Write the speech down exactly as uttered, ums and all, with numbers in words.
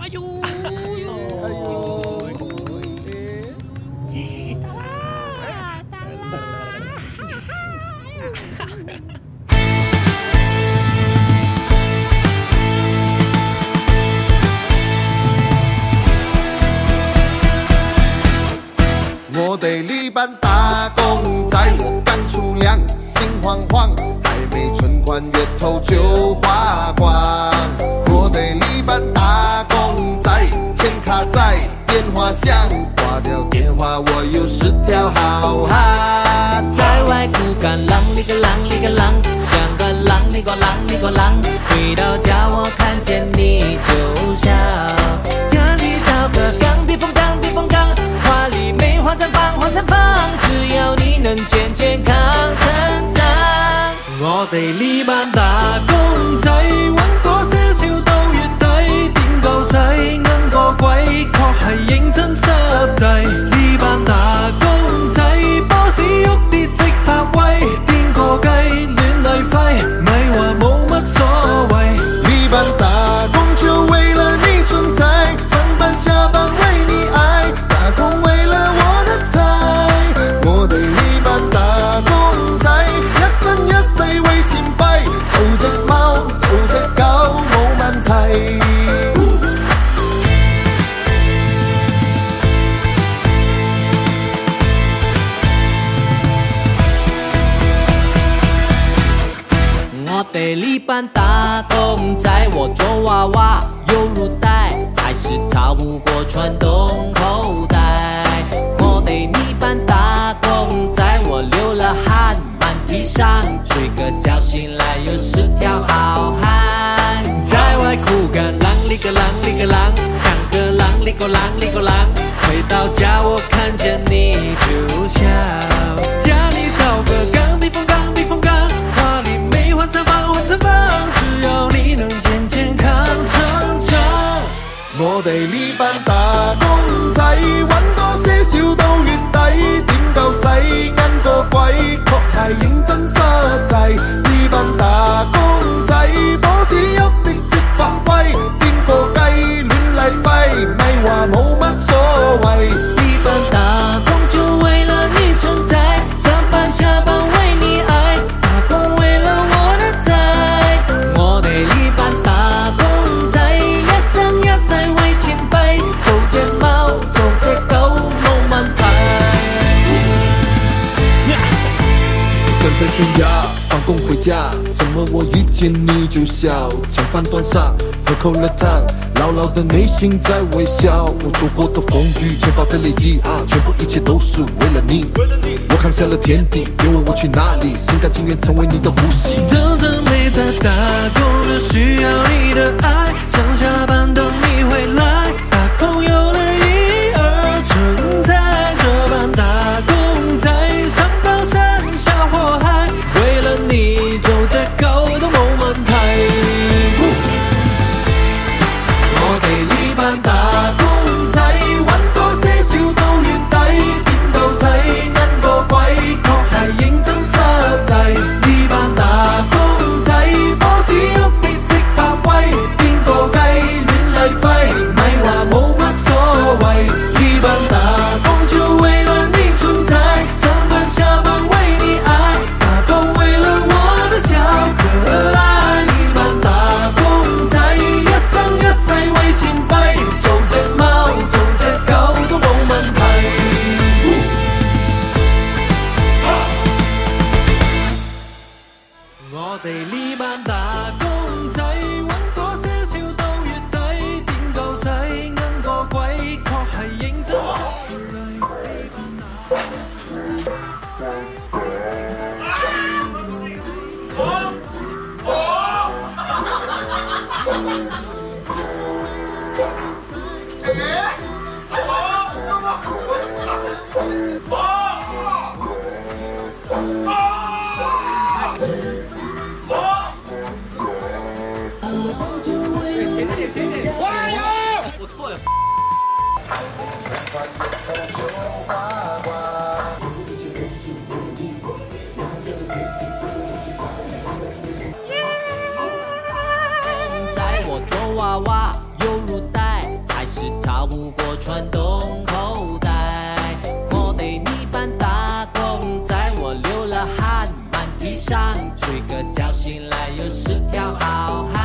呦， 哎呦，我对你班打工仔，我刚出粮，心慌慌，还没存款，月头就花光。我对你班打工仔，钱卡在，电话响，挂掉电话，我有十条好汉。 在外苦干，啷里个啷里个啷，像个啷里个啷里个啷。回到家我看见你就笑，家里找个钢笔锋钢笔锋钢，华丽梅花绽放花绽放，只要你能健健康成长。我哋呢班打工仔，揾嗰些少到月底，點夠使銀個鬼，確係認真實際。呢班打工仔 ，boss 喐啲即發威，邊個雞亂嚟揮，咪話冇乜所謂。 你班打工就為了你存在，上班下班為你愛，打工為了我的財。我對你班打工仔，一生一世為錢幣，做隻貓做隻狗冇問題。 我哋呢班打工仔，我做娃娃有入袋，还是逃不过传动口袋。我哋呢班打工仔，我流了汗满地伤，睡个觉醒来有十条好汉。在外苦干，啷里个啷里个啷，像个啷里个啷里个啷。回到家我看见你就笑，家里找个钢笔锋钢笔锋钢，华丽梅花绽放花绽放，只要你能健健康成长。 我哋呢班打工仔，揾多些少到月底，點夠使銀個鬼，確係認真實際。呢班打工仔，boss喐啲即發威，邊個雞亂嚟揮，咪話冇乜所謂。 一般打工就为了你存在，上班下班为你爱，打工为了我的财。我哋呢班打工仔，一生一世為錢幣，做隻貓做隻狗冇問題。 站在悬崖，放工回家，怎麼我一見你就笑？餐飯端上，喝口了湯，牢牢的內心在微笑。我走過的風雨，錢包在累積啊，全部一切都是為了你。我扛下了天地，別問我去哪裡，心甘情願成為你的呼吸。 真正沒在打工的需要你的愛，上下班等你回來，打工有了意義而存在。這班打工仔，上刀山下火海，為了你做隻狗都冇問題。我哋呢班打工仔，揾多些少到月底，點夠使銀個鬼，確係認真實際。呢班打工仔 ，boss 喐啲即發威，邊個雞亂嚟揮，咪話冇乜所謂。呢班打工就為了你存在，上班下班為你愛，打工為了我的小可愛。呢班打工仔，一生一世為錢幣，做隻貓做隻狗都冇問題。我哋呢班打工仔，揾嗰些少到月底，點夠使銀個鬼，確係認真實際。在我做娃娃有入袋， 是逃不过传动口袋。我得你般打工仔，我流了汗，满地上睡个觉醒来又是条好汉。